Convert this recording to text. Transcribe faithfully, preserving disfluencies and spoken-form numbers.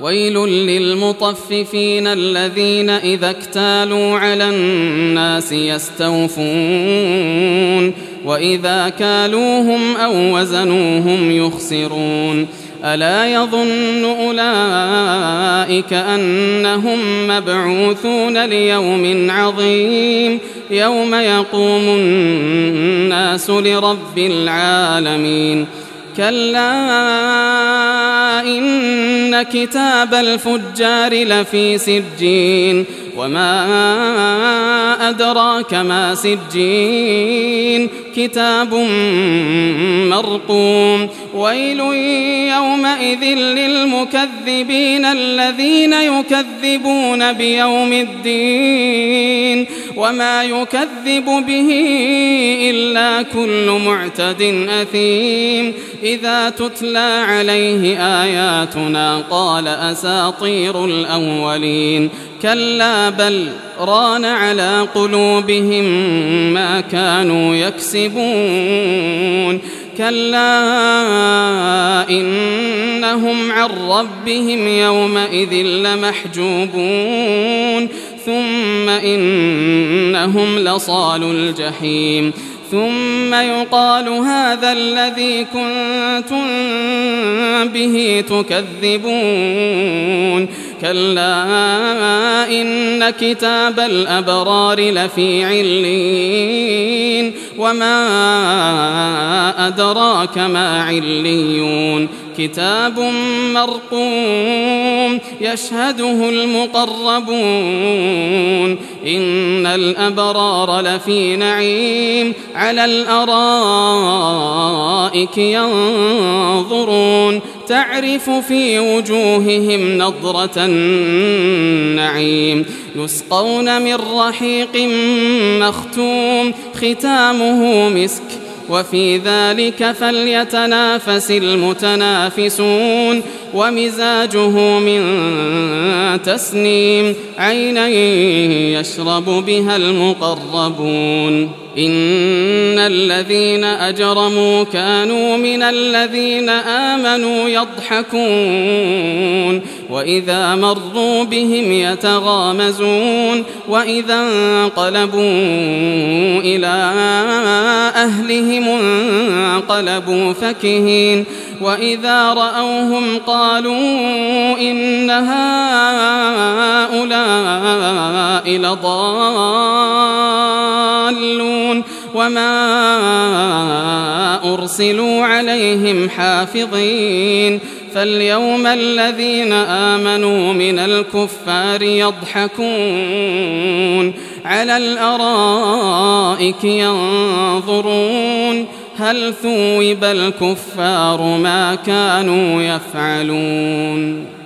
ويل للمطففين الذين إذا اكتالوا على الناس يستوفون وإذا كالوهم أو وزنوهم يخسرون ألا يظن أولئك أنهم مبعوثون ليوم عظيم يوم يقوم الناس لرب العالمين كلا إن كتاب الفجار لفي سجين وما أدراك ما سجين كتاب مرقوم ويل يومئذ للمكذبين الذين يكذبون بيوم الدين وما يكذب به إلا كل معتد أثيم إذا تتلى عليه آياتنا قال أساطير الأولين كلا بل ران على قلوبهم ما كانوا يكسبون كلا إنهم عن ربهم يومئذ لمحجوبون ثم إنهم لصالو الجحيم ثم يقال هذا الذي كنتم به تكذبون كلا إن كتاب الأبرار لفي عليين وما أدراك ما عليون كتاب مرقوم يشهده المقربون إن الأبرار لفي نعيم على الأرائك ينظرون تعرف في وجوههم نضرة النعيم يسقون من رحيق مختوم ختامه مسك وفي ذلك فليتنافس المتنافسون ومزاجه من تسنيم عينا يشرب بها المقربون إن الذين أجرموا كانوا من الذين آمنوا يضحكون وإذا مروا بهم يتغامزون وإذا انقلبوا إلى أهلهم انقلبوا فكهين وإذا رأوهم قالوا إن هؤلاء لضالون وما أرسلوا عليهم حافظين فاليوم الذين آمنوا من الكفار يضحكون على الأرائك ينظرون هل ثوب الكفار ما كانوا يفعلون.